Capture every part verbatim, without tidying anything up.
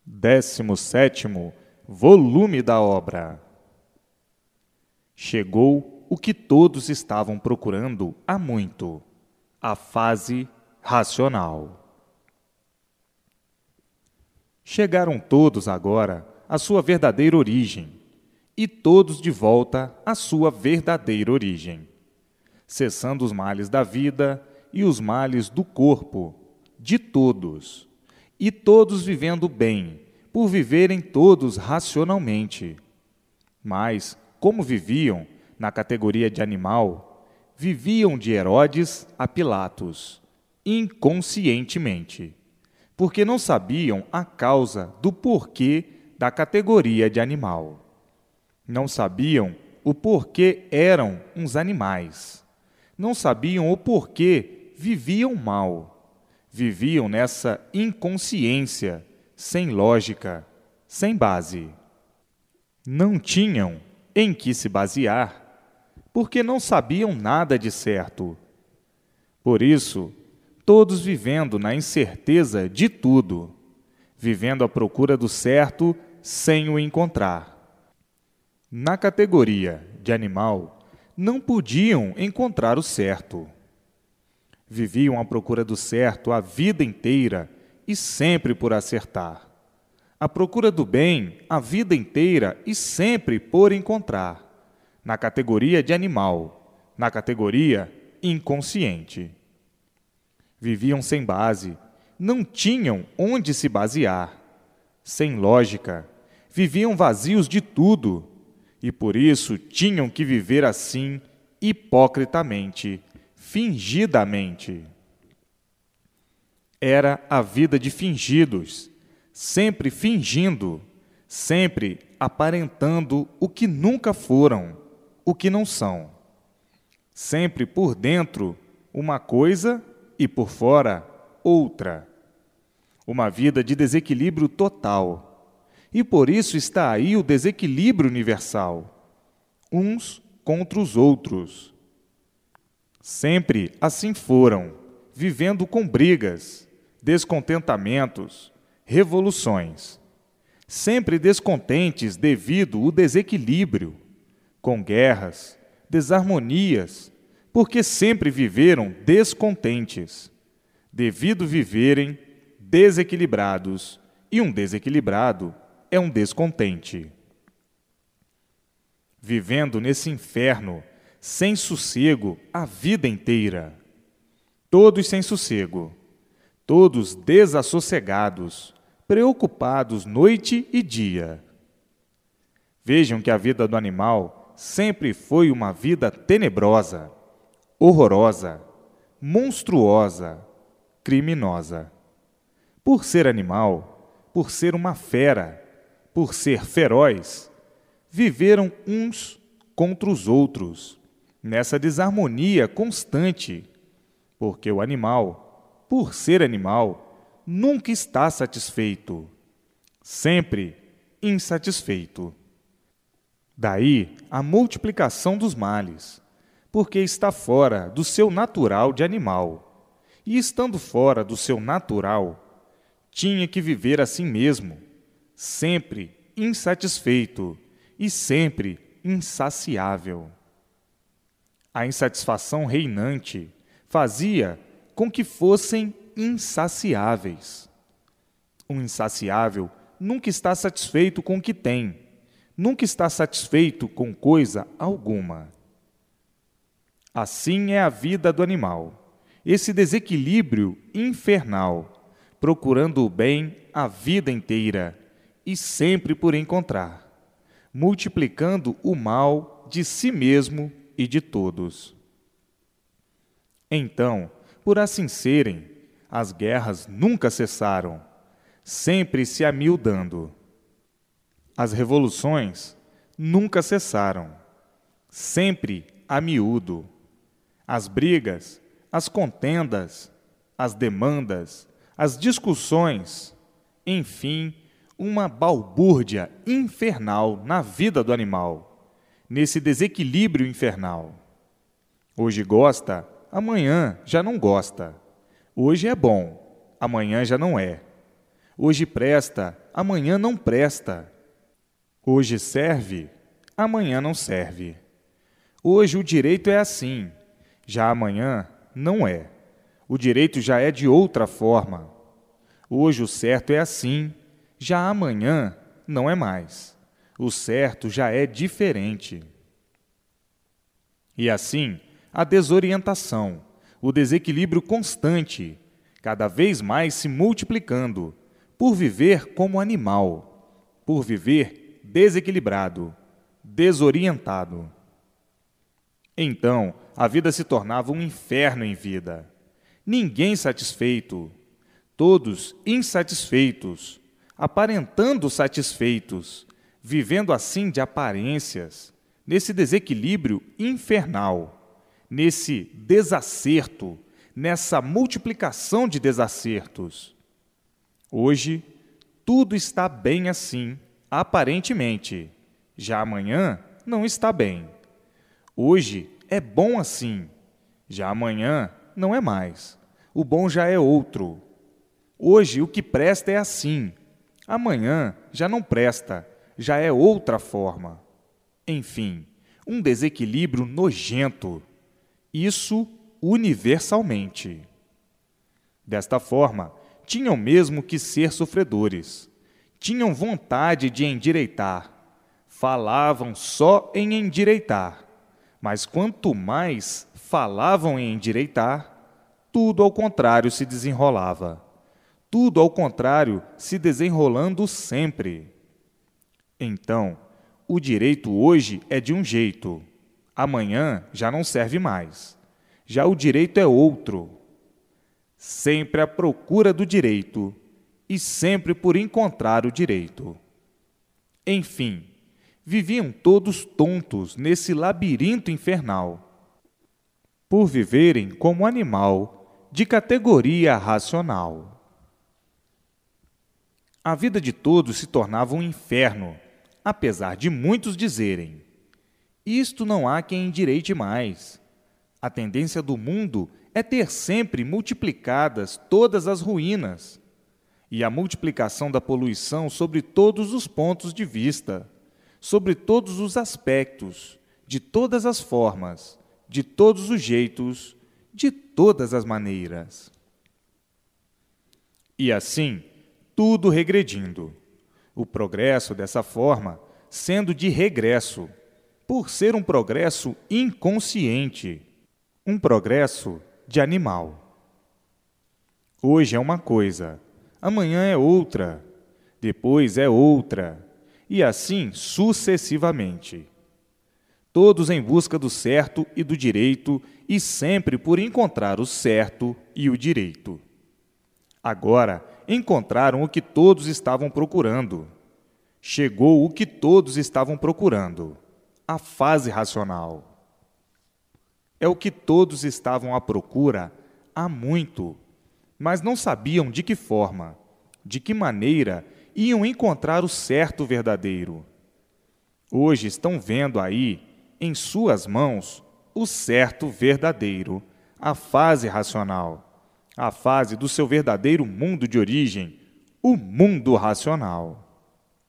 décimo sétimo volume da obra. Chegou o que todos estavam procurando há muito, a fase racional. Chegaram todos agora à sua verdadeira origem, e todos de volta à sua verdadeira origem, cessando os males da vida e os males do corpo, de todos, e todos vivendo bem, por viverem todos racionalmente. Mas, como viviam na categoria de animal, viviam de Herodes a Pilatos, inconscientemente, porque não sabiam a causa do porquê da categoria de animal. Não sabiam o porquê eram uns animais. Não sabiam o porquê viviam mal. Viviam nessa inconsciência, sem lógica, sem base. Não tinham em que se basear, porque não sabiam nada de certo. Por isso, todos vivendo na incerteza de tudo, vivendo à procura do certo sem o encontrar. Na categoria de animal, não podiam encontrar o certo. Viviam à procura do certo a vida inteira e sempre por acertar. À procura do bem a vida inteira e sempre por encontrar. Na categoria de animal, na categoria inconsciente. Viviam sem base, não tinham onde se basear. Sem lógica, viviam vazios de tudo, e por isso tinham que viver assim, hipocritamente, fingidamente. Era a vida de fingidos, sempre fingindo, sempre aparentando o que nunca foram, o que não são. Sempre por dentro uma coisa e por fora outra. Uma vida de desequilíbrio total. E por isso está aí o desequilíbrio universal, uns contra os outros. Sempre assim foram, vivendo com brigas, descontentamentos, revoluções. Sempre descontentes devido ao desequilíbrio, com guerras, desarmonias, porque sempre viveram descontentes, devido viverem desequilibrados, e um desequilibrado é um descontente. Vivendo nesse inferno, sem sossego a vida inteira. Todos sem sossego, todos desassossegados, preocupados noite e dia. Vejam que a vida do animal sempre foi uma vida tenebrosa, horrorosa, monstruosa, criminosa. Por ser animal, por ser uma fera, por ser feroz, viveram uns contra os outros, nessa desarmonia constante, porque o animal, por ser animal, nunca está satisfeito, sempre insatisfeito. Daí a multiplicação dos males, porque está fora do seu natural de animal, e estando fora do seu natural, tinha que viver assim mesmo, sempre insatisfeito e sempre insaciável. A insatisfação reinante fazia com que fossem insaciáveis. Um insaciável nunca está satisfeito com o que tem, nunca está satisfeito com coisa alguma. Assim é a vida do animal, esse desequilíbrio infernal, procurando o bem a vida inteira e sempre por encontrar, multiplicando o mal de si mesmo e de todos. Então, por assim serem, as guerras nunca cessaram, sempre se amiudando. As revoluções nunca cessaram, sempre a miúdo. As brigas, as contendas, as demandas, as discussões, enfim, uma balbúrdia infernal na vida do animal, nesse desequilíbrio infernal. Hoje gosta, amanhã já não gosta. Hoje é bom, amanhã já não é. Hoje presta, amanhã não presta. Hoje serve, amanhã não serve. Hoje o direito é assim, já amanhã não é. O direito já é de outra forma. Hoje o certo é assim, já amanhã não é mais. O certo já é diferente. E assim, a desorientação, o desequilíbrio constante, cada vez mais se multiplicando, por viver como animal, por viver desequilibrado, desorientado. Então, a vida se tornava um inferno em vida. Ninguém satisfeito, todos insatisfeitos, aparentando satisfeitos, vivendo assim de aparências, nesse desequilíbrio infernal, nesse desacerto, nessa multiplicação de desacertos. Hoje, tudo está bem assim, aparentemente. Já amanhã, não está bem. Hoje é bom assim. Já amanhã, não é mais. O bom já é outro. Hoje, o que presta é assim. Amanhã, já não presta. Já é outra forma. Enfim, um desequilíbrio nojento. Isso universalmente. Desta forma, tinham mesmo que ser sofredores. Tinham vontade de endireitar. Falavam só em endireitar. Mas quanto mais falavam em endireitar, tudo ao contrário se desenrolava. Tudo ao contrário se desenrolando sempre. Então, o direito hoje é de um jeito. Amanhã já não serve mais. Já o direito é outro. Sempre à procura do direito e sempre por encontrar o direito. Enfim, viviam todos tontos nesse labirinto infernal, por viverem como animal de categoria racional. A vida de todos se tornava um inferno, apesar de muitos dizerem: isto não há quem endireite mais. A tendência do mundo é ter sempre multiplicadas todas as ruínas, e a multiplicação da poluição sobre todos os pontos de vista, sobre todos os aspectos, de todas as formas, de todos os jeitos, de todas as maneiras. E assim, tudo regredindo. O progresso, dessa forma, sendo de regresso, por ser um progresso inconsciente, um progresso de animal. Hoje é uma coisa, amanhã é outra, depois é outra, e assim sucessivamente. Todos em busca do certo e do direito e sempre por encontrar o certo e o direito. Agora encontraram o que todos estavam procurando. Chegou o que todos estavam procurando, a fase racional. É o que todos estavam à procura há muito, mas não sabiam de que forma, de que maneira iam encontrar o certo verdadeiro. Hoje estão vendo aí, em suas mãos, o certo verdadeiro, a fase racional, a fase do seu verdadeiro mundo de origem, o mundo racional.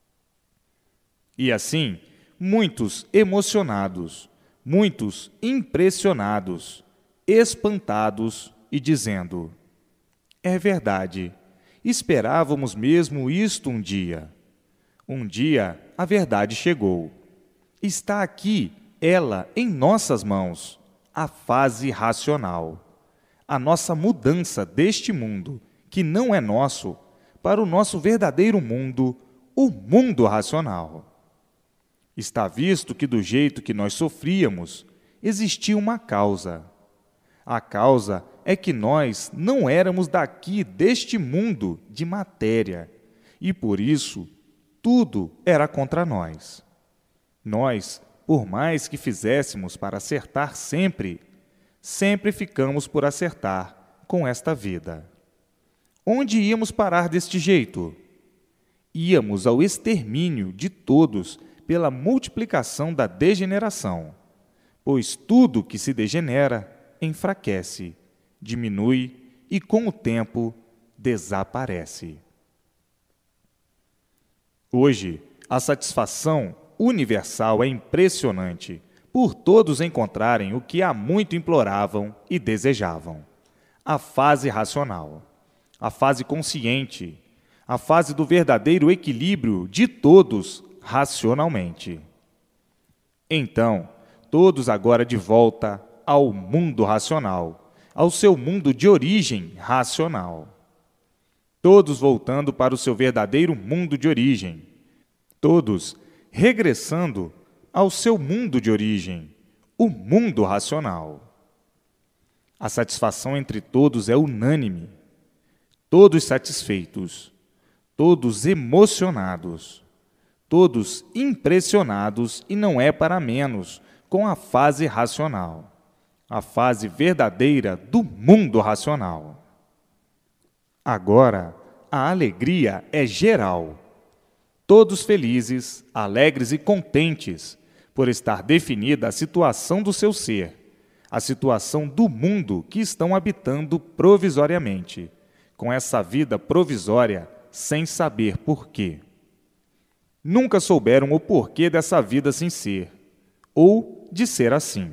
E assim, muitos emocionados, muitos impressionados, espantados e dizendo: é verdade, esperávamos mesmo isto um dia. Um dia a verdade chegou. Está aqui, ela, em nossas mãos, a fase racional. A nossa mudança deste mundo, que não é nosso, para o nosso verdadeiro mundo, o mundo racional. Está visto que do jeito que nós sofríamos, existia uma causa. A causa é que nós não éramos daqui deste mundo de matéria, e por isso tudo era contra nós. Nós, por mais que fizéssemos para acertar sempre, sempre ficamos por acertar com esta vida. Onde íamos parar deste jeito? Íamos ao extermínio de todos pela multiplicação da degeneração, pois tudo que se degenera enfraquece, diminui e, com o tempo, desaparece. Hoje, a satisfação universal é impressionante, por todos encontrarem o que há muito imploravam e desejavam: a fase racional, a fase consciente, a fase do verdadeiro equilíbrio de todos racionalmente. Então, todos agora de volta ao mundo racional, ao seu mundo de origem racional. Todos voltando para o seu verdadeiro mundo de origem. Todos regressando ao seu mundo de origem, o mundo racional. A satisfação entre todos é unânime. Todos satisfeitos, todos emocionados, todos impressionados, e não é para menos, com a fase racional, a fase verdadeira do mundo racional. Agora, a alegria é geral. Todos felizes, alegres e contentes por estar definida a situação do seu ser, a situação do mundo que estão habitando provisoriamente, com essa vida provisória sem saber porquê. Nunca souberam o porquê dessa vida sem ser, ou de ser assim.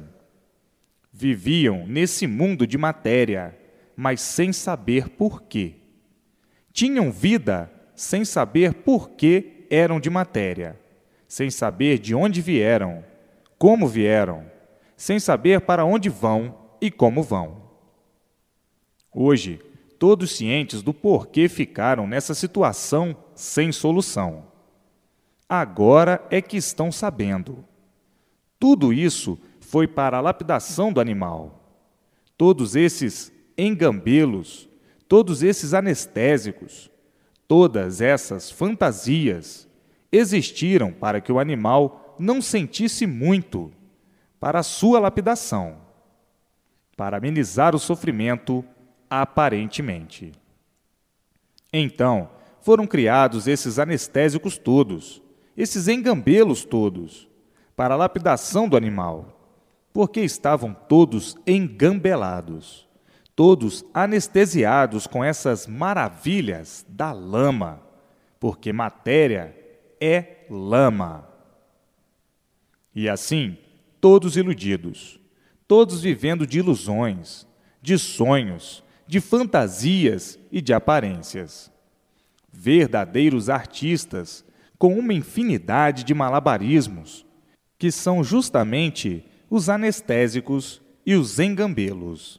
Viviam nesse mundo de matéria, mas sem saber porquê. Tinham vida sem saber por que eram de matéria, sem saber de onde vieram, como vieram, sem saber para onde vão e como vão. Hoje, todos cientes do porquê ficaram nessa situação sem solução. Agora é que estão sabendo. Tudo isso foi para a lapidação do animal. Todos esses engambelos, todos esses anestésicos, todas essas fantasias existiram para que o animal não sentisse muito, para a sua lapidação, para amenizar o sofrimento aparentemente. Então, foram criados esses anestésicos todos, esses engambelos todos, para a lapidação do animal, porque estavam todos engambelados, todos anestesiados com essas maravilhas da lama, porque matéria é lama. E assim, todos iludidos, todos vivendo de ilusões, de sonhos, de fantasias e de aparências. Verdadeiros artistas com uma infinidade de malabarismos, que são justamente os anestésicos e os engambelos.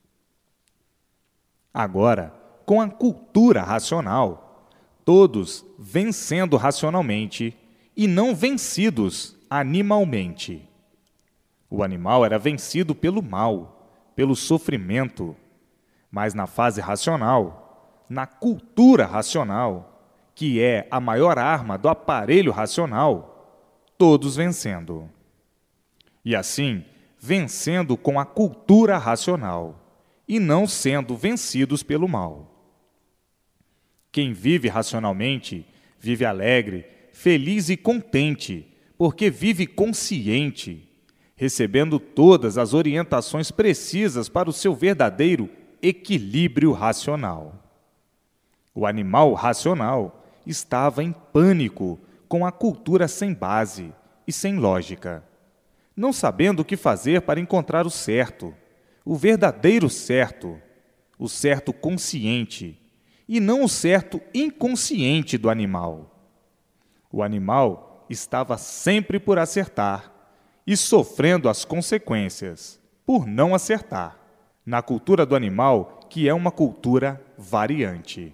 Agora, com a cultura racional, todos vencendo racionalmente e não vencidos animalmente. O animal era vencido pelo mal, pelo sofrimento, mas na fase racional, na cultura racional, que é a maior arma do aparelho racional, todos vencendo. E assim, vencendo com a cultura racional, e não sendo vencidos pelo mal. Quem vive racionalmente, vive alegre, feliz e contente, porque vive consciente, recebendo todas as orientações precisas para o seu verdadeiro equilíbrio racional. O animal racional estava em pânico com a cultura sem base e sem lógica, não sabendo o que fazer para encontrar o certo, o verdadeiro certo, o certo consciente, e não o certo inconsciente do animal. O animal estava sempre por acertar e sofrendo as consequências por não acertar, na cultura do animal, que é uma cultura variante.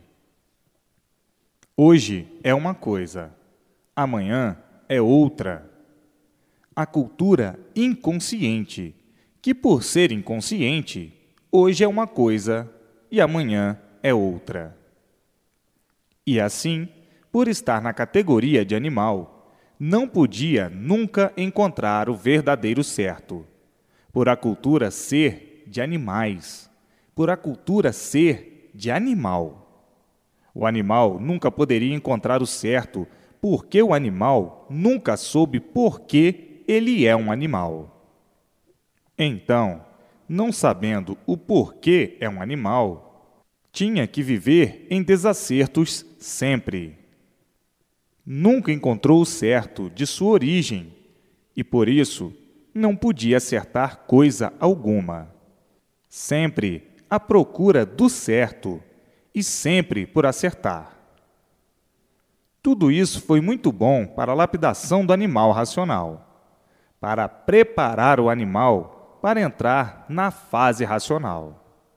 Hoje é uma coisa, amanhã é outra. A cultura inconsciente, que por ser inconsciente, hoje é uma coisa e amanhã é outra. E assim, por estar na categoria de animal, não podia nunca encontrar o verdadeiro certo, por a cultura ser de animais, por a cultura ser de animal. O animal nunca poderia encontrar o certo, porque o animal nunca soube por que ele é um animal. Então, não sabendo o porquê é um animal, tinha que viver em desacertos sempre. nunca encontrou o certo de sua origem e, por isso, não podia acertar coisa alguma. Sempre à procura do certo e sempre por acertar. Tudo isso foi muito bom para a lapidação do animal racional, para preparar o animal para entrar na fase racional.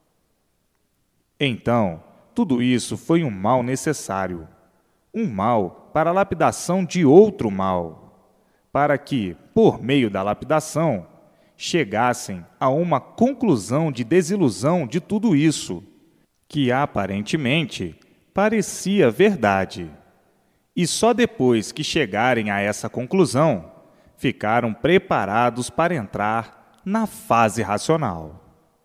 Então, tudo isso foi um mal necessário, um mal para a lapidação de outro mal, para que, por meio da lapidação, chegassem a uma conclusão de desilusão de tudo isso, que aparentemente parecia verdade. E só depois que chegarem a essa conclusão, ficaram preparados para entrar na fase racional.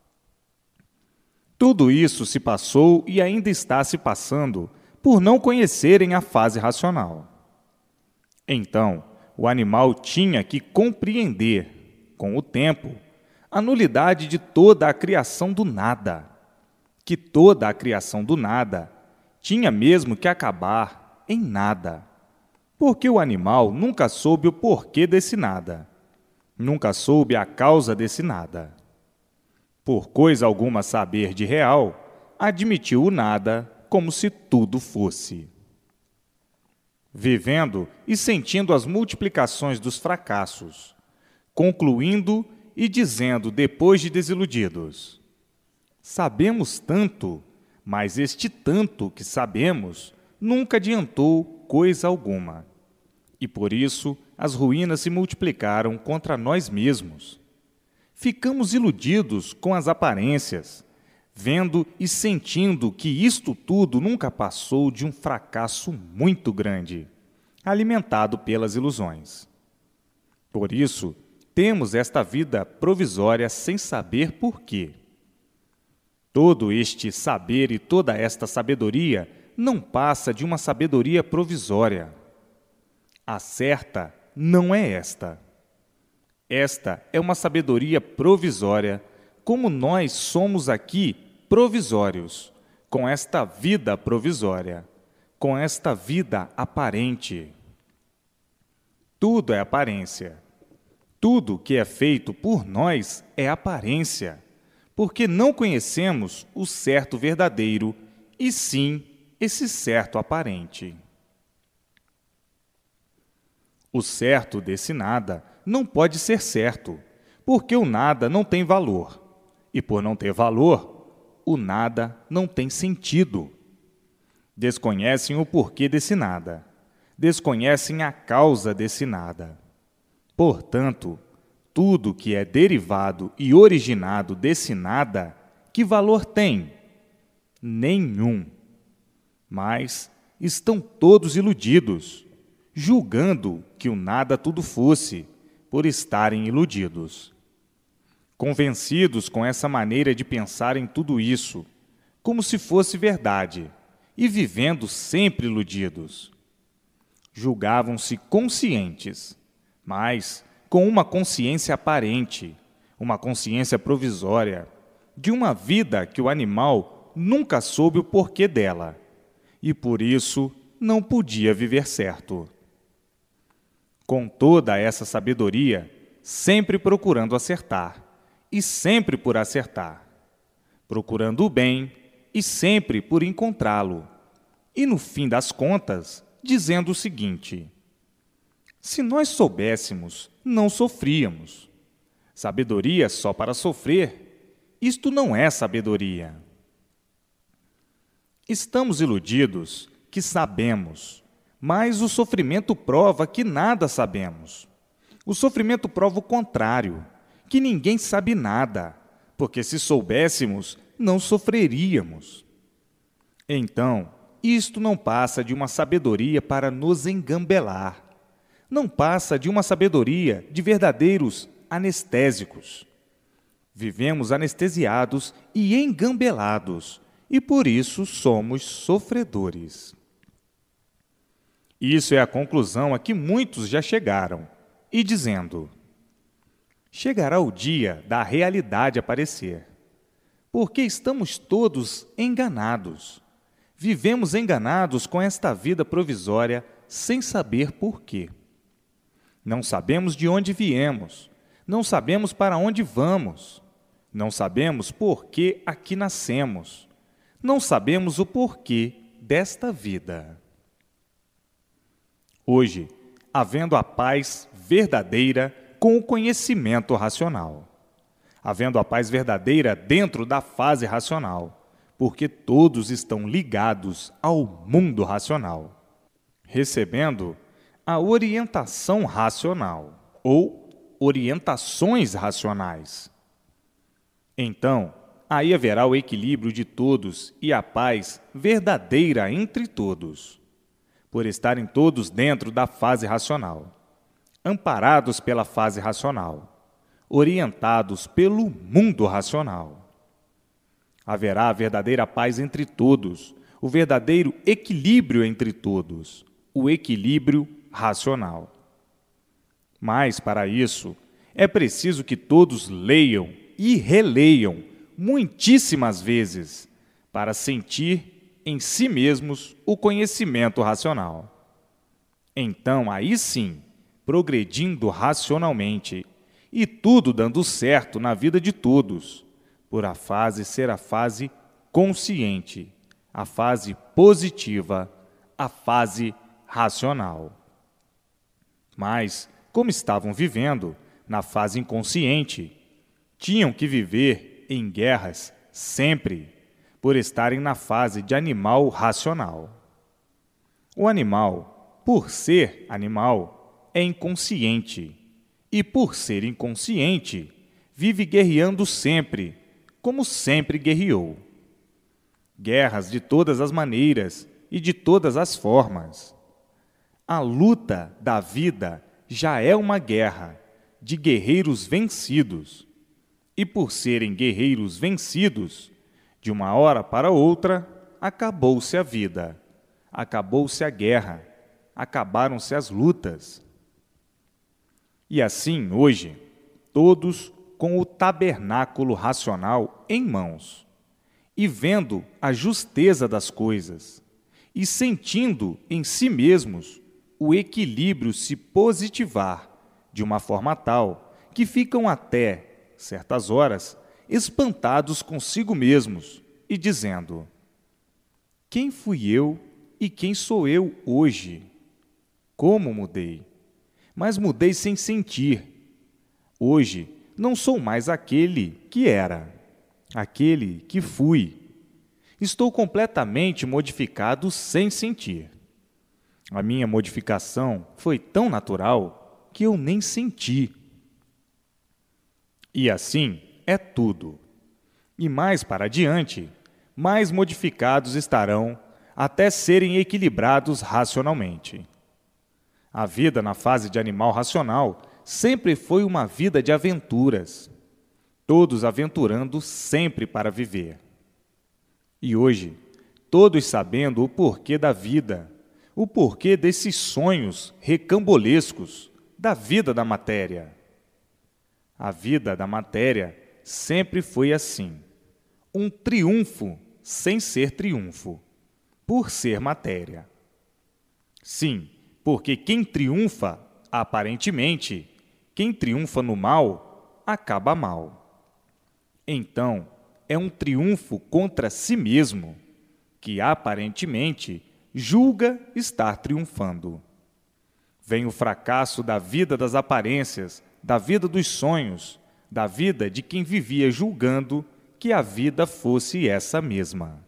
Tudo isso se passou e ainda está se passando por não conhecerem a fase racional. Então, o animal tinha que compreender, com o tempo, a nulidade de toda a criação do nada, que toda a criação do nada tinha mesmo que acabar em nada, porque o animal nunca soube o porquê desse nada, nunca soube a causa desse nada. Por coisa alguma saber de real, admitiu o nada como se tudo fosse. Vivendo e sentindo as multiplicações dos fracassos, concluindo e dizendo depois de desiludidos: sabemos tanto, mas este tanto que sabemos nunca adiantou coisa alguma. E por isso as ruínas se multiplicaram contra nós mesmos. Ficamos iludidos com as aparências, vendo e sentindo que isto tudo nunca passou de um fracasso muito grande, alimentado pelas ilusões. Por isso, temos esta vida provisória sem saber por quê. Todo este saber e toda esta sabedoria não passa de uma sabedoria provisória. A certa não é esta. Esta é uma sabedoria provisória, como nós somos aqui provisórios, com esta vida provisória, com esta vida aparente. Tudo é aparência. Tudo que é feito por nós é aparência, porque não conhecemos o certo verdadeiro, e sim esse certo aparente. O certo desse nada não pode ser certo, porque o nada não tem valor, e por não ter valor, o nada não tem sentido. Desconhecem o porquê desse nada, desconhecem a causa desse nada. Portanto, tudo que é derivado e originado desse nada, que valor tem? Nenhum. Mas estão todos iludidos, julgando que o nada tudo fosse, por estarem iludidos. Convencidos com essa maneira de pensar em tudo isso, como se fosse verdade, e vivendo sempre iludidos. Julgavam-se conscientes, mas com uma consciência aparente, uma consciência provisória, de uma vida que o animal nunca soube o porquê dela, e por isso não podia viver certo. Com toda essa sabedoria, sempre procurando acertar, e sempre por acertar, procurando o bem e sempre por encontrá-lo, e no fim das contas, dizendo o seguinte: se nós soubéssemos, não sofríamos. Sabedoria só para sofrer, isto não é sabedoria. Estamos iludidos que sabemos, mas o sofrimento prova que nada sabemos. O sofrimento prova o contrário, que ninguém sabe nada, porque se soubéssemos, não sofreríamos. Então, isto não passa de uma sabedoria para nos engambelar. Não passa de uma sabedoria de verdadeiros anestésicos. Vivemos anestesiados e engambelados, e por isso somos sofredores. Isso é a conclusão a que muitos já chegaram, e dizendo: chegará o dia da realidade aparecer, porque estamos todos enganados. Vivemos enganados com esta vida provisória sem saber por quê. Não sabemos de onde viemos, não sabemos para onde vamos, não sabemos por que aqui nascemos, não sabemos o porquê desta vida. Hoje, havendo a paz verdadeira com o conhecimento racional, havendo a paz verdadeira dentro da fase racional, porque todos estão ligados ao mundo racional, recebendo a orientação racional ou orientações racionais. Então, aí haverá o equilíbrio de todos e a paz verdadeira entre todos, por estarem todos dentro da fase racional, amparados pela fase racional, orientados pelo mundo racional. Haverá a verdadeira paz entre todos, o verdadeiro equilíbrio entre todos, o equilíbrio racional. Mas, para isso, é preciso que todos leiam e releiam muitíssimas vezes para sentir em si mesmos o conhecimento racional. Então, aí sim, progredindo racionalmente e tudo dando certo na vida de todos, por a fase ser a fase consciente, a fase positiva, a fase racional. Mas, como estavam vivendo na fase inconsciente, tinham que viver em guerras sempre, por estarem na fase de animal racional. O animal, por ser animal, é inconsciente, e por ser inconsciente, vive guerreando sempre, como sempre guerreou. Guerras de todas as maneiras e de todas as formas. A luta da vida já é uma guerra de guerreiros vencidos, e por serem guerreiros vencidos, de uma hora para outra, acabou-se a vida, acabou-se a guerra, acabaram-se as lutas. E assim, hoje, todos com o tabernáculo racional em mãos, e vendo a justeza das coisas, e sentindo em si mesmos o equilíbrio se positivar de uma forma tal que ficam até certas horas espantados consigo mesmos e dizendo: quem fui eu e quem sou eu hoje? Como mudei? Mas mudei sem sentir. Hoje não sou mais aquele que era, aquele que fui. Estou completamente modificado sem sentir. A minha modificação foi tão natural que eu nem senti. E assim é tudo. E mais para adiante, mais modificados estarão até serem equilibrados racionalmente. A vida na fase de animal racional sempre foi uma vida de aventuras, todos aventurando sempre para viver. E hoje, todos sabendo o porquê da vida, o porquê desses sonhos recambolescos da vida da matéria. A vida da matéria sempre foi assim, um triunfo sem ser triunfo, por ser matéria. Sim, porque quem triunfa, aparentemente, quem triunfa no mal, acaba mal. Então, é um triunfo contra si mesmo, que aparentemente julga estar triunfando. Vem o fracasso da vida das aparências, da vida dos sonhos, da vida de quem vivia julgando que a vida fosse essa mesma.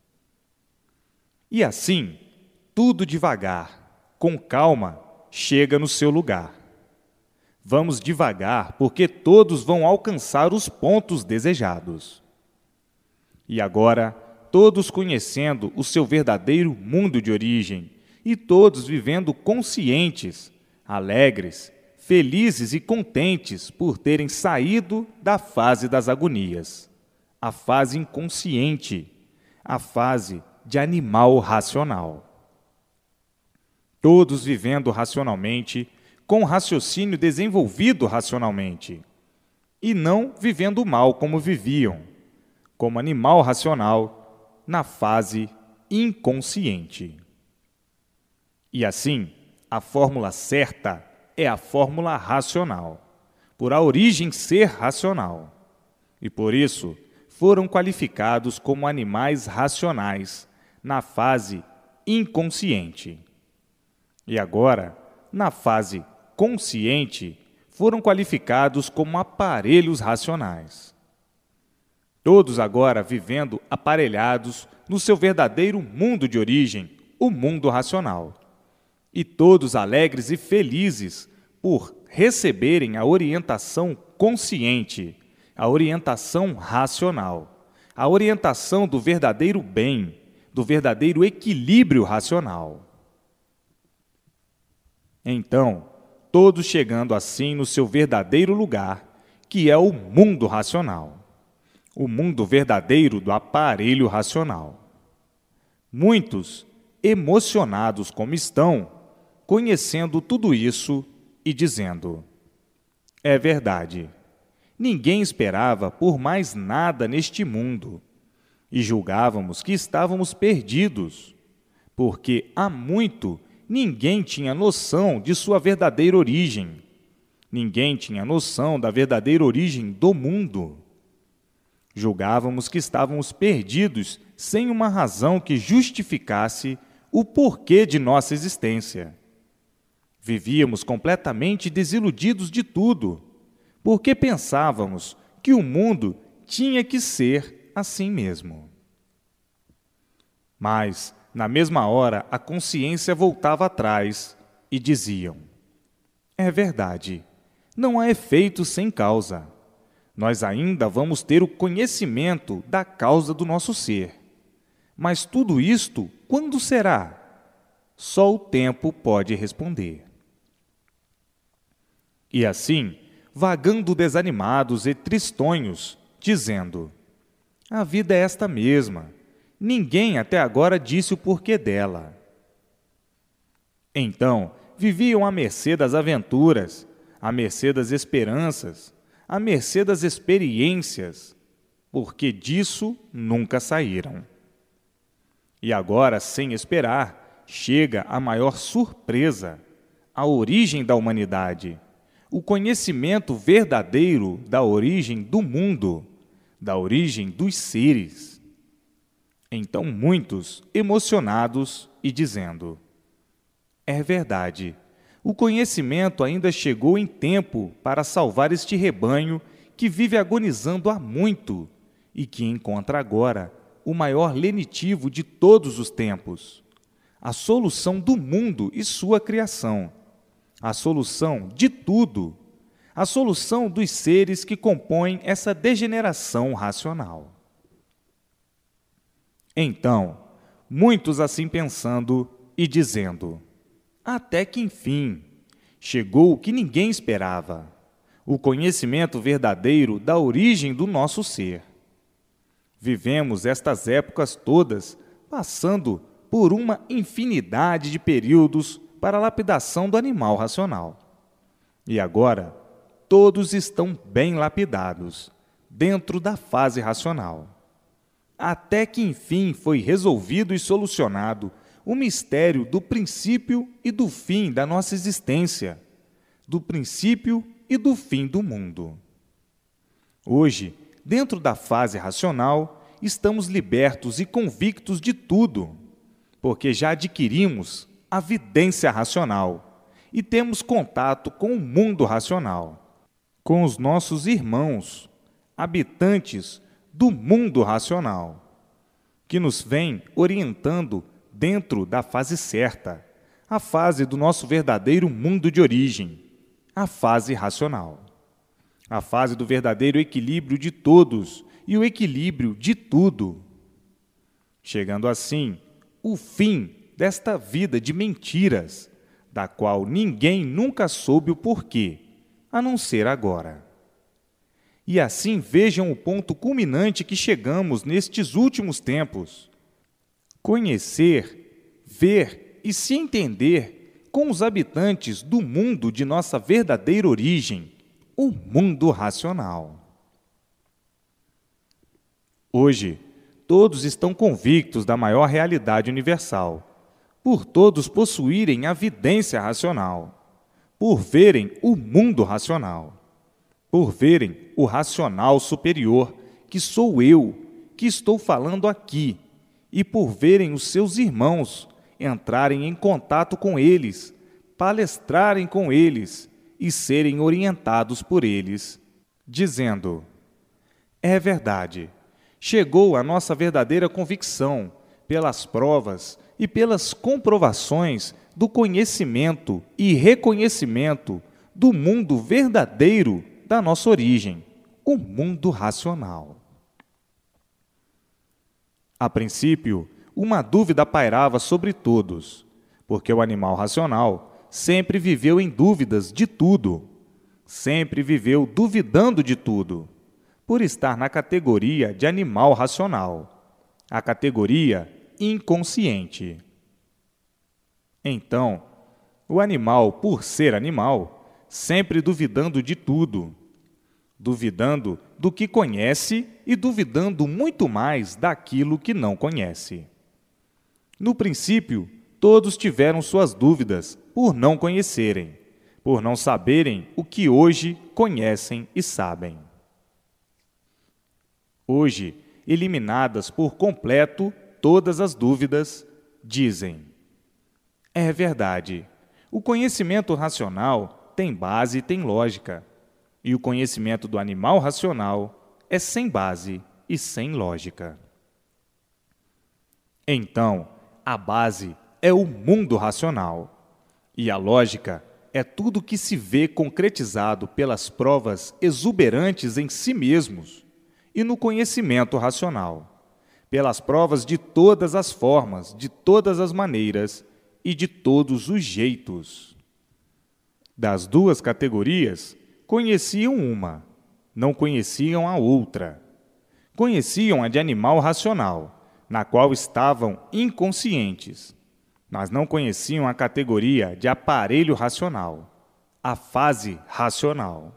E assim, tudo devagar, com calma, chega no seu lugar. Vamos devagar, porque todos vão alcançar os pontos desejados. E agora, todos conhecendo o seu verdadeiro mundo de origem, e todos vivendo conscientes, alegres, felizes e contentes por terem saído da fase das agonias, a fase inconsciente, a fase de animal racional. Todos vivendo racionalmente, com raciocínio desenvolvido racionalmente, e não vivendo mal como viviam, como animal racional, na fase inconsciente. E assim, a fórmula certa é a fórmula racional, por a origem ser racional. E por isso, foram qualificados como animais racionais na fase inconsciente. E agora, na fase consciente, foram qualificados como aparelhos racionais. Todos agora vivendo aparelhados no seu verdadeiro mundo de origem, o mundo racional. E todos alegres e felizes por receberem a orientação consciente, a orientação racional, a orientação do verdadeiro bem, do verdadeiro equilíbrio racional. Então, todos chegando assim no seu verdadeiro lugar, que é o mundo racional, o mundo verdadeiro do aparelho racional. Muitos, emocionados como estão, conhecendo tudo isso e dizendo: é verdade, ninguém esperava por mais nada neste mundo, e julgávamos que estávamos perdidos, porque há muito ninguém tinha noção de sua verdadeira origem, ninguém tinha noção da verdadeira origem do mundo. Julgávamos que estávamos perdidos sem uma razão que justificasse o porquê de nossa existência. Vivíamos completamente desiludidos de tudo, porque pensávamos que o mundo tinha que ser assim mesmo. Mas, na mesma hora, a consciência voltava atrás e diziam: é verdade, não há efeito sem causa. Nós ainda vamos ter o conhecimento da causa do nosso ser. Mas tudo isto, quando será? Só o tempo pode responder. E assim, vagando desanimados e tristonhos, dizendo: a vida é esta mesma, ninguém até agora disse o porquê dela. Então, viviam à mercê das aventuras, à mercê das esperanças, à mercê das experiências, porque disso nunca saíram. E agora, sem esperar, chega a maior surpresa, a origem da humanidade, o conhecimento verdadeiro da origem do mundo, da origem dos seres. Então muitos, emocionados e dizendo: é verdade, o conhecimento ainda chegou em tempo para salvar este rebanho que vive agonizando há muito e que encontra agora o maior lenitivo de todos os tempos, a solução do mundo e sua criação, a solução de tudo, a solução dos seres que compõem essa degeneração racional. Então, muitos assim pensando e dizendo: até que enfim, chegou o que ninguém esperava, o conhecimento verdadeiro da origem do nosso ser. Vivemos estas épocas todas passando por uma infinidade de períodos para a lapidação do animal racional. E agora, todos estão bem lapidados, dentro da fase racional. Até que, enfim, foi resolvido e solucionado o mistério do princípio e do fim da nossa existência, do princípio e do fim do mundo. Hoje, dentro da fase racional, estamos libertos e convictos de tudo, porque já adquirimos a vidência racional e temos contato com o mundo racional, com os nossos irmãos, habitantes do mundo racional, que nos vem orientando dentro da fase certa, a fase do nosso verdadeiro mundo de origem, a fase racional, a fase do verdadeiro equilíbrio de todos e o equilíbrio de tudo. Chegando assim, o fim desta vida de mentiras, da qual ninguém nunca soube o porquê, a não ser agora. E assim vejam o ponto culminante que chegamos nestes últimos tempos. Conhecer, ver e se entender com os habitantes do mundo de nossa verdadeira origem, o mundo racional. Hoje, todos estão convictos da maior realidade universal, por todos possuírem a vidência racional, por verem o mundo racional, por verem o racional superior, que sou eu, que estou falando aqui, e por verem os seus irmãos entrarem em contato com eles, palestrarem com eles e serem orientados por eles, dizendo: é verdade, chegou a nossa verdadeira convicção pelas provas e pelas comprovações do conhecimento e reconhecimento do mundo verdadeiro da nossa origem, o mundo racional. A princípio, uma dúvida pairava sobre todos, porque o animal racional sempre viveu em dúvidas de tudo, sempre viveu duvidando de tudo, por estar na categoria de animal racional, a categoria inconsciente. Então, o animal, por ser animal, sempre duvidando de tudo, duvidando do que conhece e duvidando muito mais daquilo que não conhece. No princípio, todos tiveram suas dúvidas por não conhecerem, por não saberem o que hoje conhecem e sabem. Hoje, eliminadas por completo todas as dúvidas, dizem: é verdade, o conhecimento racional tem base e tem lógica, e o conhecimento do animal racional é sem base e sem lógica. Então, a base é o mundo racional, e a lógica é tudo que se vê concretizado pelas provas exuberantes em si mesmos e no conhecimento racional, pelas provas de todas as formas, de todas as maneiras e de todos os jeitos. Das duas categorias, conheciam uma, não conheciam a outra. Conheciam a de animal racional, na qual estavam inconscientes, mas não conheciam a categoria de aparelho racional, a fase racional.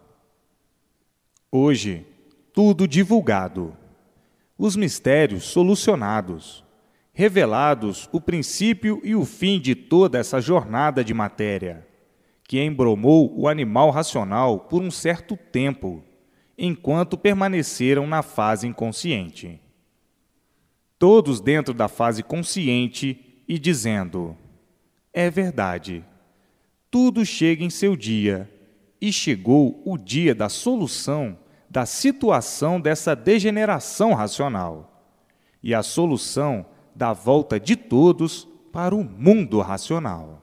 Hoje, tudo divulgado, os mistérios solucionados, revelados o princípio e o fim de toda essa jornada de matéria, que embromou o animal racional por um certo tempo, enquanto permaneceram na fase inconsciente. Todos dentro da fase consciente e dizendo: é verdade, tudo chega em seu dia, e chegou o dia da solução da situação dessa degeneração racional, e a solução da volta de todos para o mundo racional.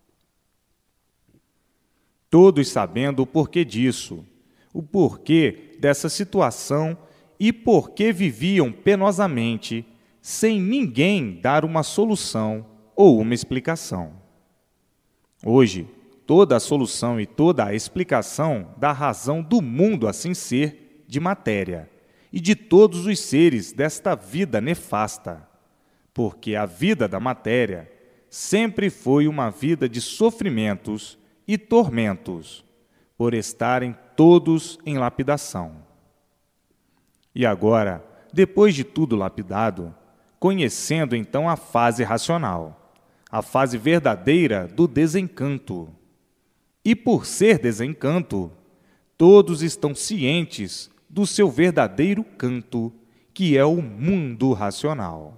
Todos sabendo o porquê disso, o porquê dessa situação e por que viviam penosamente, sem ninguém dar uma solução ou uma explicação. Hoje, toda a solução e toda a explicação da razão do mundo assim ser de matéria e de todos os seres desta vida nefasta, porque a vida da matéria sempre foi uma vida de sofrimentos e tormentos, por estarem todos em lapidação. E agora, depois de tudo lapidado, conhecendo então a fase racional, a fase verdadeira do desencanto. E por ser desencanto, todos estão cientes do seu verdadeiro canto, que é o mundo racional.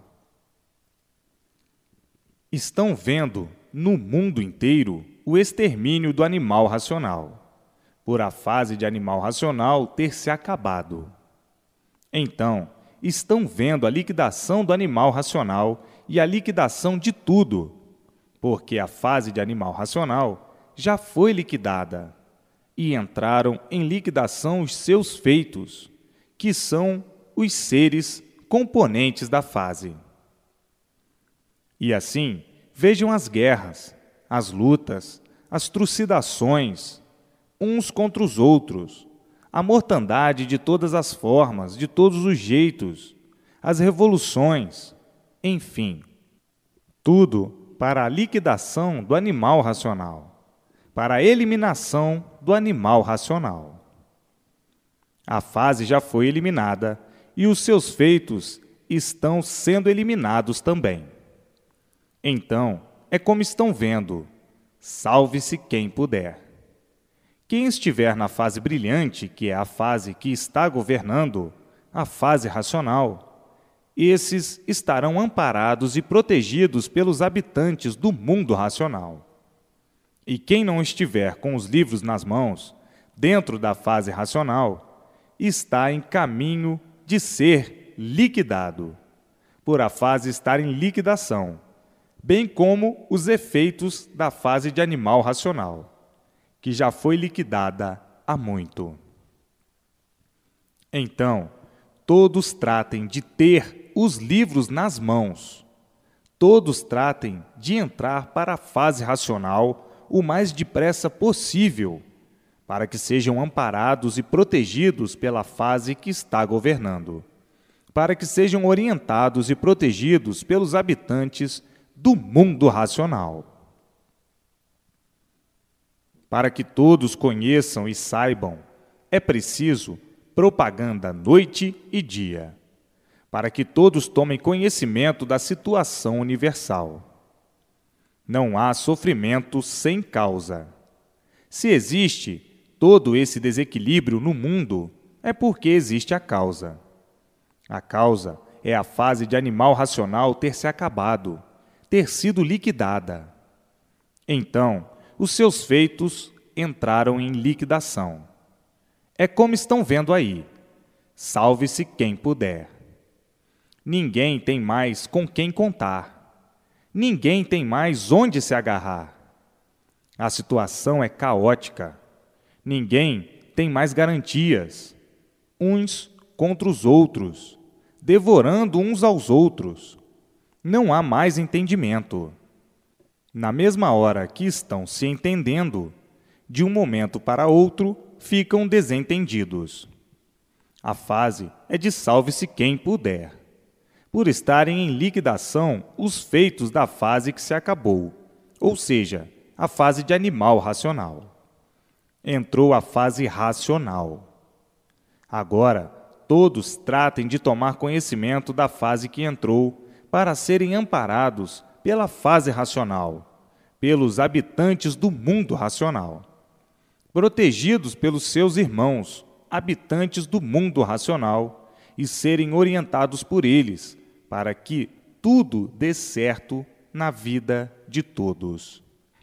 Estão vendo no mundo inteiro o extermínio do animal racional, por a fase de animal racional ter se acabado. Então, estão vendo a liquidação do animal racional e a liquidação de tudo, porque a fase de animal racional já foi liquidada, e entraram em liquidação os seus feitos, que são os seres componentes da fase. E assim, vejam as guerras, as lutas, as trucidações, uns contra os outros, a mortandade de todas as formas, de todos os jeitos, as revoluções, enfim, tudo para a liquidação do animal racional, para a eliminação do animal racional. A fase já foi eliminada e os seus feitos estão sendo eliminados também. Então, é como estão vendo. Salve-se quem puder. Quem estiver na fase brilhante, que é a fase que está governando, a fase racional, esses estarão amparados e protegidos pelos habitantes do mundo racional. E quem não estiver com os livros nas mãos, dentro da fase racional, está em caminho de ser liquidado, por a fase estar em liquidação, bem como os efeitos da fase de animal racional, que já foi liquidada há muito. Então, todos tratem de ter os livros nas mãos. Todos tratem de entrar para a fase racional o mais depressa possível, para que sejam amparados e protegidos pela fase que está governando, para que sejam orientados e protegidos pelos habitantes do mundo racional. Para que todos conheçam e saibam, é preciso propaganda noite e dia, para que todos tomem conhecimento da situação universal. Não há sofrimento sem causa. Se existe todo esse desequilíbrio no mundo, é porque existe a causa. A causa é a fase de animal racional ter se acabado, ter sido liquidada. Então, os seus feitos entraram em liquidação. É como estão vendo aí. Salve-se quem puder. Ninguém tem mais com quem contar. Ninguém tem mais onde se agarrar. A situação é caótica. Ninguém tem mais garantias. Uns contra os outros, devorando uns aos outros. Não há mais entendimento. Na mesma hora que estão se entendendo, de um momento para outro, ficam desentendidos. A fase é de salve-se quem puder, por estarem em liquidação os feitos da fase que se acabou, ou seja, a fase de animal racional. Entrou a fase racional. Agora, todos tratem de tomar conhecimento da fase que entrou para serem amparados pela fase racional, pelos habitantes do mundo racional, protegidos pelos seus irmãos, habitantes do mundo racional, e serem orientados por eles, para que tudo dê certo na vida de todos.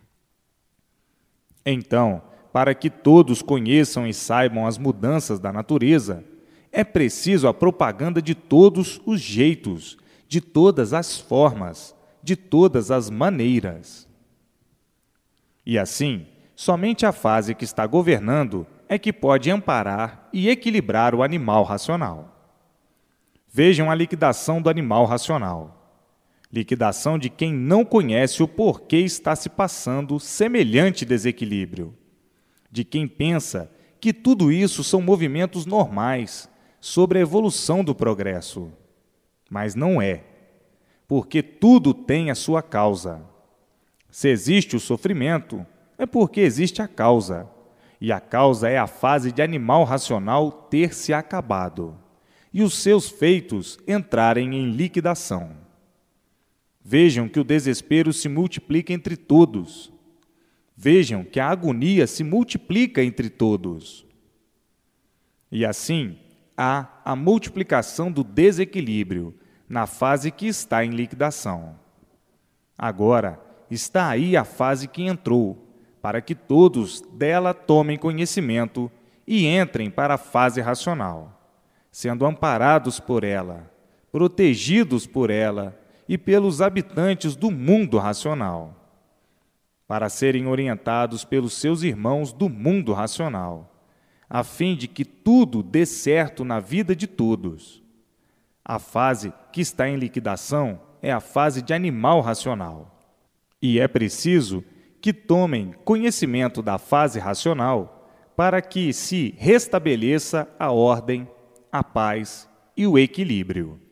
Então, para que todos conheçam e saibam as mudanças da natureza, é preciso a propaganda de todos os jeitos, de todas as formas, de todas as maneiras. E assim, somente a fase que está governando é que pode amparar e equilibrar o animal racional. Vejam a liquidação do animal racional. Liquidação de quem não conhece o porquê está se passando semelhante desequilíbrio. De quem pensa que tudo isso são movimentos normais sobre a evolução do progresso. Mas não é, porque tudo tem a sua causa. Se existe o sofrimento, é porque existe a causa, e a causa é a fase de animal racional ter se acabado, e os seus feitos entrarem em liquidação. Vejam que o desespero se multiplica entre todos. Vejam que a agonia se multiplica entre todos. E assim, há a multiplicação do desequilíbrio na fase que está em liquidação. Agora, está aí a fase que entrou, para que todos dela tomem conhecimento e entrem para a fase racional, sendo amparados por ela, protegidos por ela e pelos habitantes do mundo racional, para serem orientados pelos seus irmãos do mundo racional, a fim de que tudo dê certo na vida de todos. A fase que está em liquidação é a fase de animal racional. E é preciso que tomem conhecimento da fase racional para que se restabeleça a ordem, a paz e o equilíbrio.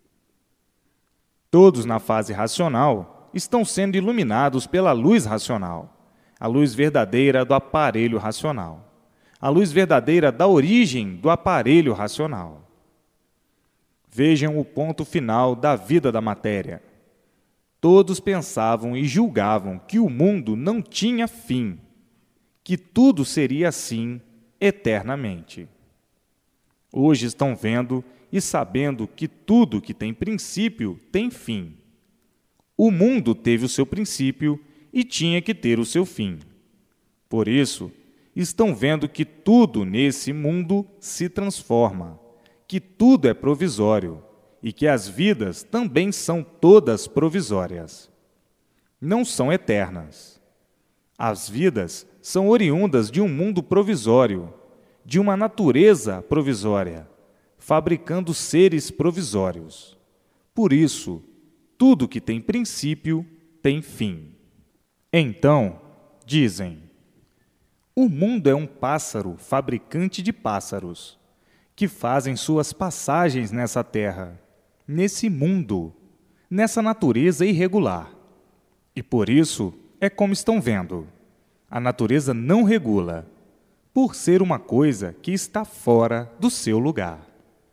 Todos na fase racional estão sendo iluminados pela luz racional, a luz verdadeira do aparelho racional, a luz verdadeira da origem do aparelho racional. Vejam o ponto final da vida da matéria. Todos pensavam e julgavam que o mundo não tinha fim, que tudo seria assim eternamente. Hoje estão vendo e sabendo que tudo que tem princípio tem fim. O mundo teve o seu princípio e tinha que ter o seu fim. Por isso, estão vendo que tudo nesse mundo se transforma, que tudo é provisório e que as vidas também são todas provisórias. Não são eternas. As vidas são oriundas de um mundo provisório, de uma natureza provisória, fabricando seres provisórios. Por isso, tudo que tem princípio tem fim. Então, dizem: o mundo é um pássaro fabricante de pássaros, que fazem suas passagens nessa terra, nesse mundo, nessa natureza irregular. E por isso é como estão vendo. A natureza não regula, por ser uma coisa que está fora do seu lugar.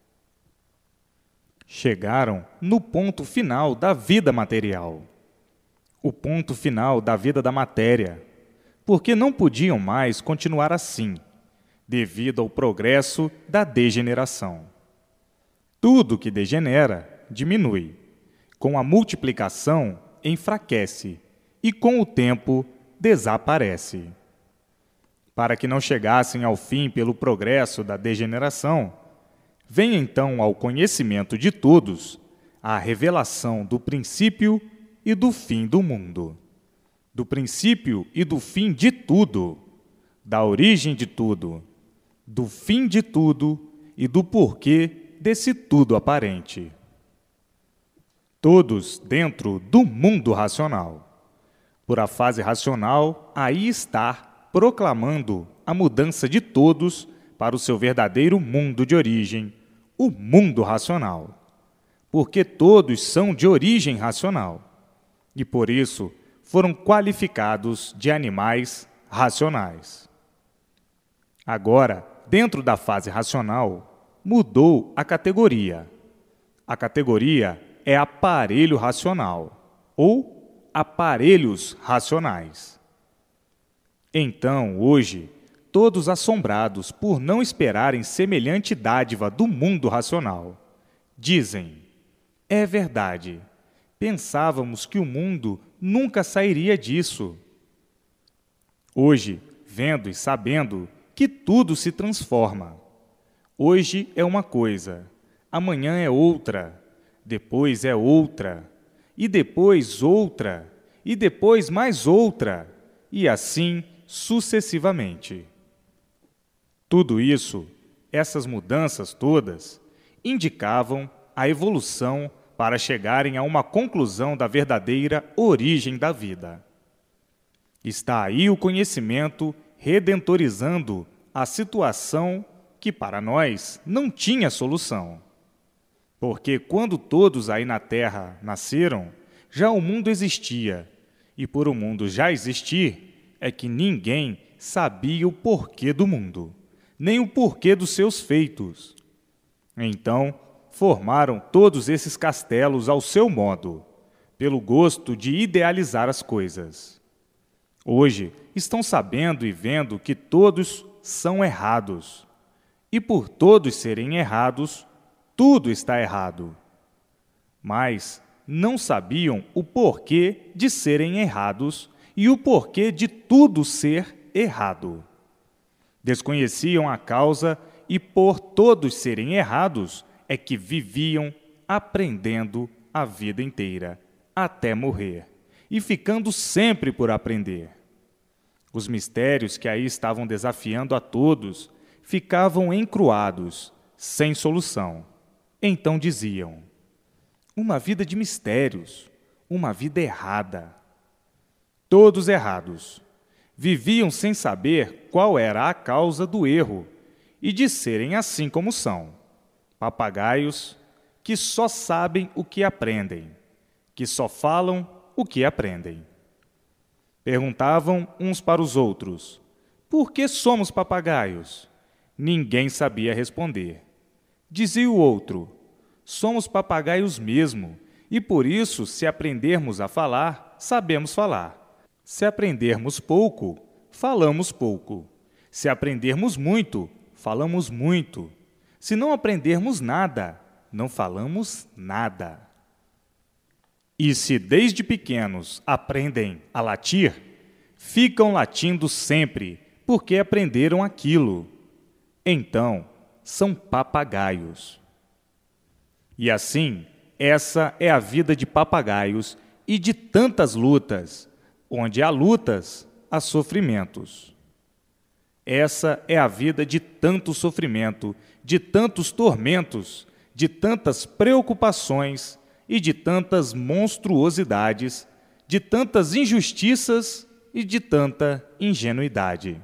Chegaram no ponto final da vida material, o ponto final da vida da matéria, porque não podiam mais continuar assim, devido ao progresso da degeneração. Tudo que degenera diminui, com a multiplicação enfraquece e com o tempo desaparece. Para que não chegassem ao fim pelo progresso da degeneração, vem então ao conhecimento de todos a revelação do princípio e do fim do mundo, do princípio e do fim de tudo, da origem de tudo, do fim de tudo e do porquê desse tudo aparente. Todos dentro do mundo racional. Por a fase racional, aí está proclamando a mudança de todos para o seu verdadeiro mundo de origem, o mundo racional. Porque todos são de origem racional e, por isso, foram qualificados de animais racionais. Agora, dentro da fase racional, mudou a categoria. A categoria é aparelho racional ou aparelhos racionais. Então, hoje, todos assombrados por não esperarem semelhante dádiva do mundo racional, dizem: é verdade, pensávamos que o mundo nunca sairia disso. Hoje, vendo e sabendo que tudo se transforma. Hoje é uma coisa, amanhã é outra, depois é outra, e depois outra, e depois mais outra, e assim sucessivamente. Tudo isso, essas mudanças todas, indicavam a evolução para chegarem a uma conclusão da verdadeira origem da vida. Está aí o conhecimento redentorizando a situação que para nós não tinha solução. Porque quando todos aí na Terra nasceram, já o mundo existia, e por o mundo já existir, é que ninguém sabia o porquê do mundo, nem o porquê dos seus feitos. Então, formaram todos esses castelos ao seu modo, pelo gosto de idealizar as coisas. Hoje, estão sabendo e vendo que todos são errados, e por todos serem errados, tudo está errado. Mas não sabiam o porquê de serem errados e o porquê de tudo ser errado. Desconheciam a causa e, por todos serem errados, é que viviam aprendendo a vida inteira, até morrer, e ficando sempre por aprender. Os mistérios que aí estavam desafiando a todos ficavam encruados, sem solução. Então diziam: uma vida de mistérios, uma vida errada. Todos errados. Viviam sem saber qual era a causa do erro e de serem assim como são. Papagaios que só sabem o que aprendem, que só falam o que aprendem. Perguntavam uns para os outros: por que somos papagaios? Ninguém sabia responder. Dizia o outro: somos papagaios mesmo, E por isso, se aprendermos a falar, sabemos falar. Se aprendermos pouco, falamos pouco. Se aprendermos muito, falamos muito. Se não aprendermos nada, não falamos nada. E se desde pequenos aprendem a latir, ficam latindo sempre, porque aprenderam aquilo. Então, são papagaios. E assim, essa é a vida de papagaios e de tantas lutas. Onde há lutas, há sofrimentos. Essa é a vida de tanto sofrimento, de tantos tormentos, de tantas preocupações e de tantas monstruosidades, de tantas injustiças e de tanta ingenuidade.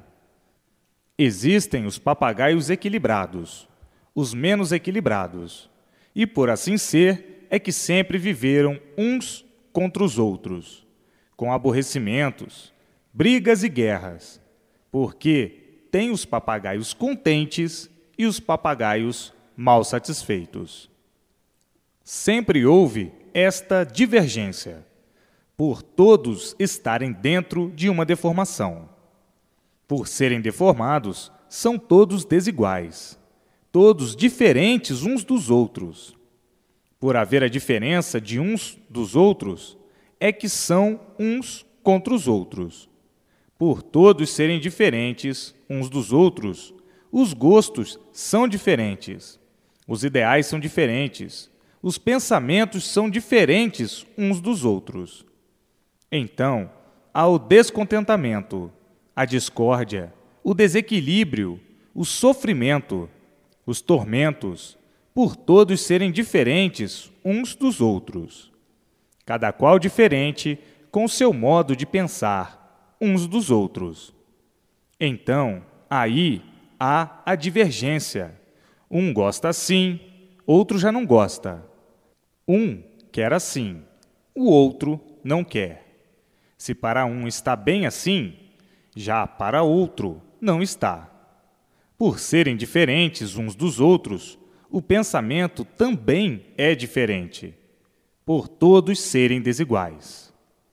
Existem os papagaios equilibrados, os menos equilibrados, e por assim ser, é que sempre viveram uns contra os outros, com aborrecimentos, brigas e guerras, porque tem os papagaios contentes e os papagaios mal satisfeitos. Sempre houve esta divergência, por todos estarem dentro de uma deformação. Por serem deformados, são todos desiguais, todos diferentes uns dos outros. Por haver a diferença de uns dos outros, é que são uns contra os outros. Por todos serem diferentes uns dos outros, os gostos são diferentes, os ideais são diferentes, os pensamentos são diferentes uns dos outros. Então, há o descontentamento, a discórdia, o desequilíbrio, o sofrimento, os tormentos, por todos serem diferentes uns dos outros. Cada qual diferente com o seu modo de pensar uns dos outros. Então, aí há a divergência. Um gosta assim, outro já não gosta. Um quer assim, o outro não quer. Se para um está bem assim, já para outro não está. Por serem diferentes uns dos outros, o pensamento também é diferente, por todos serem desiguais.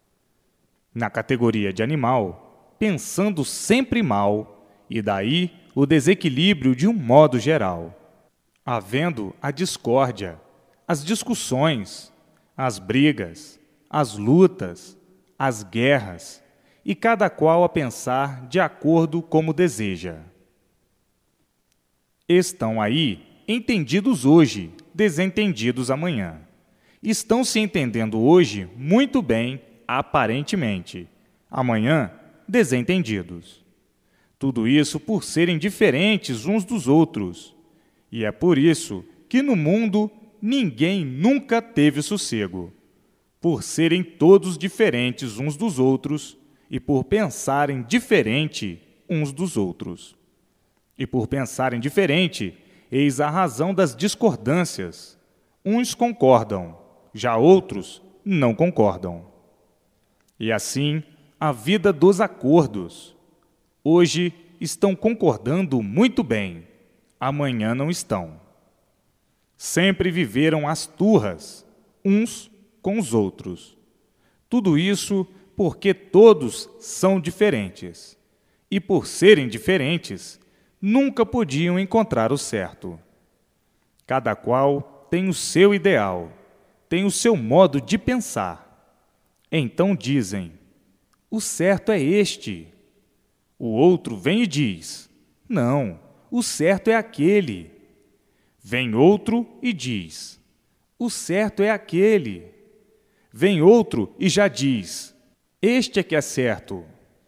Na categoria de animal, pensando sempre mal, e daí o desequilíbrio de um modo geral, havendo a discórdia, as discussões, as brigas, as lutas, as guerras, e cada qual a pensar de acordo como deseja. Estão aí entendidos hoje, desentendidos amanhã. Estão se entendendo hoje muito bem, aparentemente, amanhã, desentendidos. Tudo isso por serem diferentes uns dos outros. E é por isso que no mundo ninguém nunca teve sossego, por serem todos diferentes uns dos outros e por pensarem diferente uns dos outros. E por pensarem diferente, eis a razão das discordâncias. Uns concordam, já outros não concordam. E assim, a vida dos acordos. Hoje estão concordando muito bem, amanhã não estão. Sempre viveram as turras, uns com os outros. Tudo isso porque todos são diferentes. E por serem diferentes, nunca podiam encontrar o certo. Cada qual tem o seu ideal, tem o seu modo de pensar. Então dizem, o certo é este. O outro vem e diz, não, o certo é aquele. Vem outro e diz, o certo é aquele. Vem outro e já diz, este é que é certo.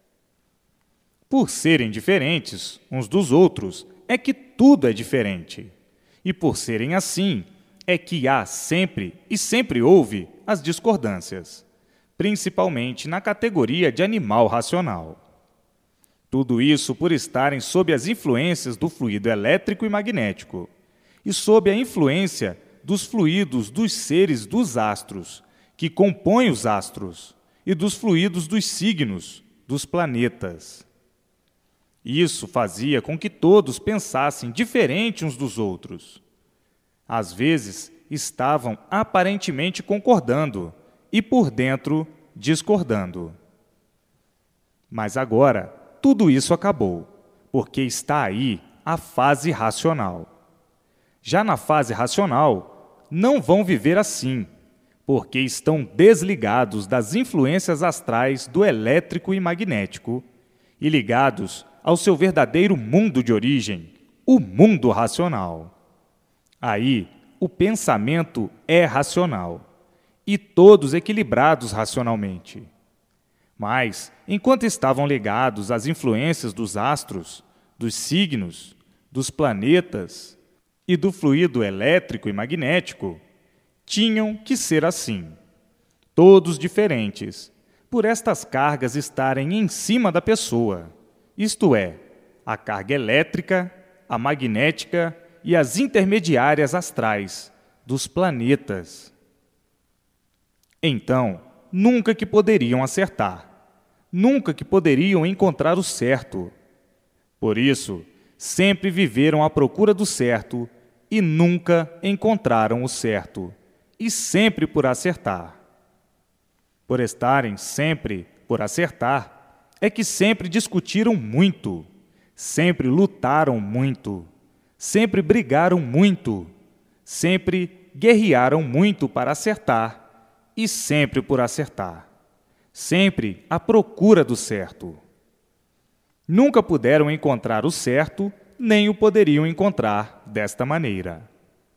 Por serem diferentes uns dos outros, é que tudo é diferente. E por serem assim, é que há sempre e sempre houve as discordâncias, principalmente na categoria de animal racional. Tudo isso por estarem sob as influências do fluido elétrico e magnético, e sob a influência dos fluidos dos seres dos astros, que compõem os astros, e dos fluidos dos signos, dos planetas. Isso fazia com que todos pensassem diferente uns dos outros. Às vezes, estavam aparentemente concordando e por dentro discordando. Mas agora, tudo isso acabou, porque está aí a fase racional. Já na fase racional, não vão viver assim, porque estão desligados das influências astrais do elétrico e magnético e ligados ao seu verdadeiro mundo de origem, o mundo racional. Aí, o pensamento é racional, e todos equilibrados racionalmente. Mas, enquanto estavam ligados às influências dos astros, dos signos, dos planetas e do fluido elétrico e magnético, tinham que ser assim, todos diferentes, por estas cargas estarem em cima da pessoa, isto é, a carga elétrica, a magnética e as intermediárias astrais dos planetas. Então, nunca que poderiam acertar, nunca que poderiam encontrar o certo. Por isso, sempre viveram à procura do certo e nunca encontraram o certo, e sempre por acertar. Por estarem sempre por acertar, é que sempre discutiram muito, sempre lutaram muito, sempre brigaram muito, sempre guerrearam muito para acertar, e sempre por acertar, sempre à procura do certo. Nunca puderam encontrar o certo, nem o poderiam encontrar desta maneira.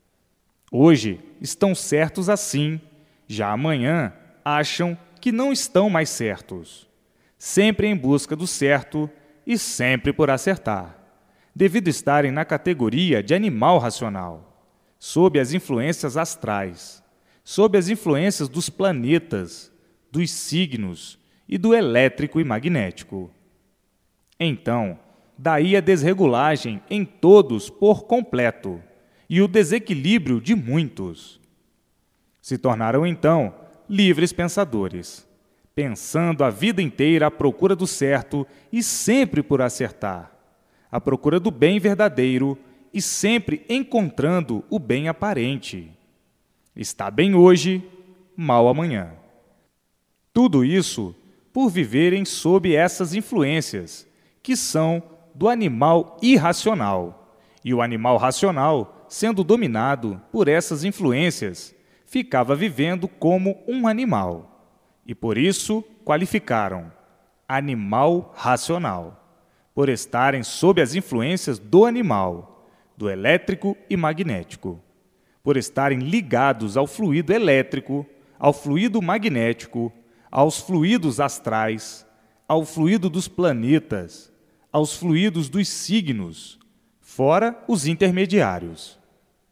Hoje estão certos assim, já amanhã acham que não estão mais certos, sempre em busca do certo e sempre por acertar, devido estarem na categoria de animal racional, sob as influências astrais, sob as influências dos planetas, dos signos e do elétrico e magnético. Então, daí a desregulagem em todos por completo e o desequilíbrio de muitos. Se tornaram, então, livres pensadores, pensando a vida inteira à procura do certo e sempre por acertar, à procura do bem verdadeiro e sempre encontrando o bem aparente. Está bem hoje, mal amanhã. Tudo isso por viverem sob essas influências, que são do animal irracional, e o animal racional, sendo dominado por essas influências, ficava vivendo como um animal, e por isso qualificaram animal racional, por estarem sob as influências do animal, do elétrico e magnético, por estarem ligados ao fluido elétrico, ao fluido magnético, aos fluidos astrais, ao fluido dos planetas, aos fluidos dos signos, fora os intermediários.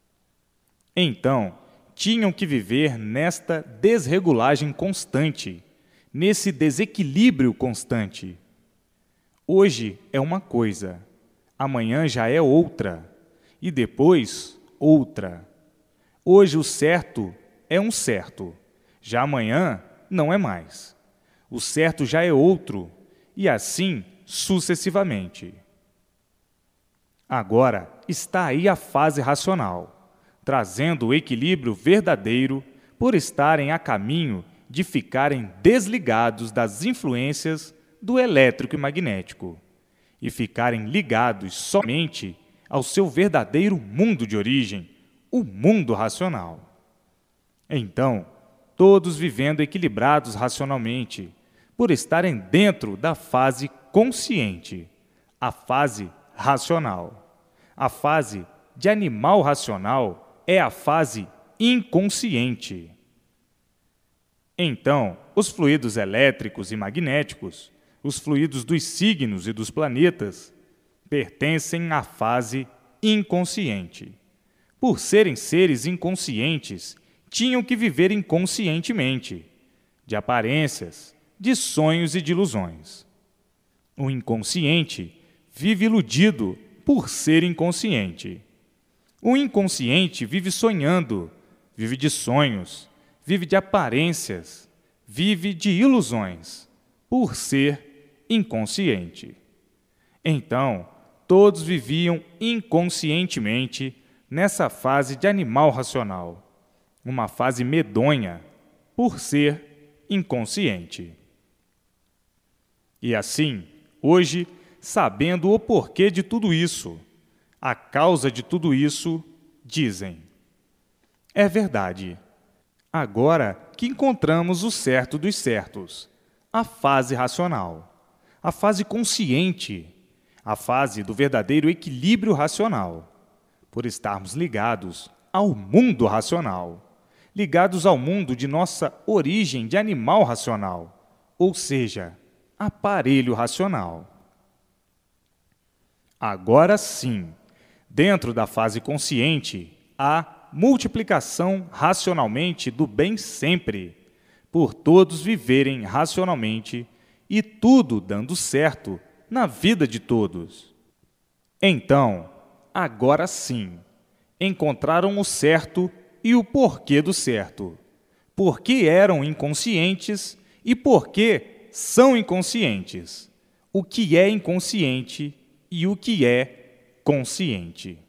Então, tinham que viver nesta desregulagem constante, nesse desequilíbrio constante. Hoje é uma coisa, amanhã já é outra, e depois outra. Hoje o certo é um certo, já amanhã não é mais. O certo já é outro, e assim sucessivamente. Agora está aí a fase racional, trazendo o equilíbrio verdadeiro por estarem a caminho de ficarem desligados das influências do elétrico e magnético e ficarem ligados somente ao seu verdadeiro mundo de origem, o mundo racional. Então, todos vivendo equilibrados racionalmente, por estarem dentro da fase consciente, a fase racional. A fase de animal racional é a fase inconsciente. Então, os fluidos elétricos e magnéticos, os fluidos dos signos e dos planetas, pertencem à fase inconsciente. Por serem seres inconscientes, tinham que viver inconscientemente, de aparências, de sonhos e de ilusões. O inconsciente vive iludido por ser inconsciente. O inconsciente vive sonhando, vive de sonhos, vive de aparências, vive de ilusões, por ser inconsciente. Então, todos viviam inconscientemente nessa fase de animal racional, uma fase medonha, por ser inconsciente. E assim, hoje, sabendo o porquê de tudo isso, a causa de tudo isso, dizem: é verdade. Agora que encontramos o certo dos certos, a fase racional, a fase consciente, a fase do verdadeiro equilíbrio racional, por estarmos ligados ao mundo racional, ligados ao mundo de nossa origem de animal racional, ou seja, aparelho racional. Agora sim, dentro da fase consciente, há multiplicação racionalmente do bem sempre, por todos viverem racionalmente e tudo dando certo na vida de todos. Então, agora sim, encontraram o certo e o porquê do certo, porque eram inconscientes e porque são inconscientes, o que é inconsciente e o que é consciente.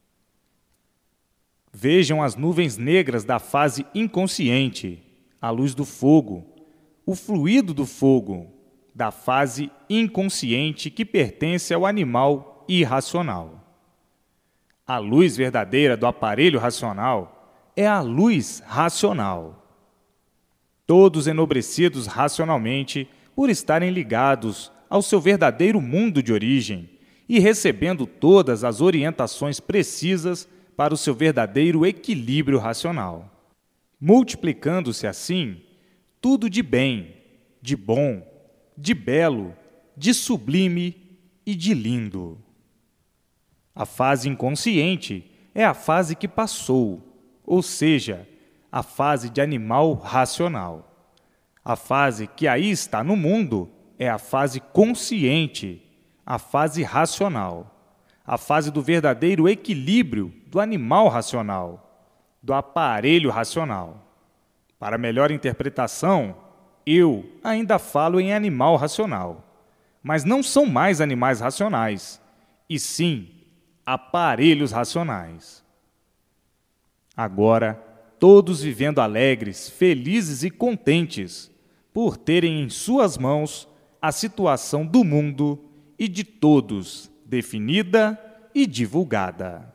Vejam as nuvens negras da fase inconsciente, a luz do fogo, o fluido do fogo, da fase inconsciente que pertence ao animal irracional. A luz verdadeira do aparelho racional é a luz racional. Todos enobrecidos racionalmente por estarem ligados ao seu verdadeiro mundo de origem e recebendo todas as orientações precisas para o seu verdadeiro equilíbrio racional, multiplicando-se assim tudo de bem, de bom, de belo, de sublime e de lindo. A fase inconsciente é a fase que passou, ou seja, a fase de animal racional. A fase que aí está no mundo é a fase consciente, a fase racional. A fase do verdadeiro equilíbrio do animal racional, do aparelho racional. Para melhor interpretação, eu ainda falo em animal racional, mas não são mais animais racionais, e sim aparelhos racionais. Agora, todos vivendo alegres, felizes e contentes, por terem em suas mãos a situação do mundo e de todos definida e divulgada.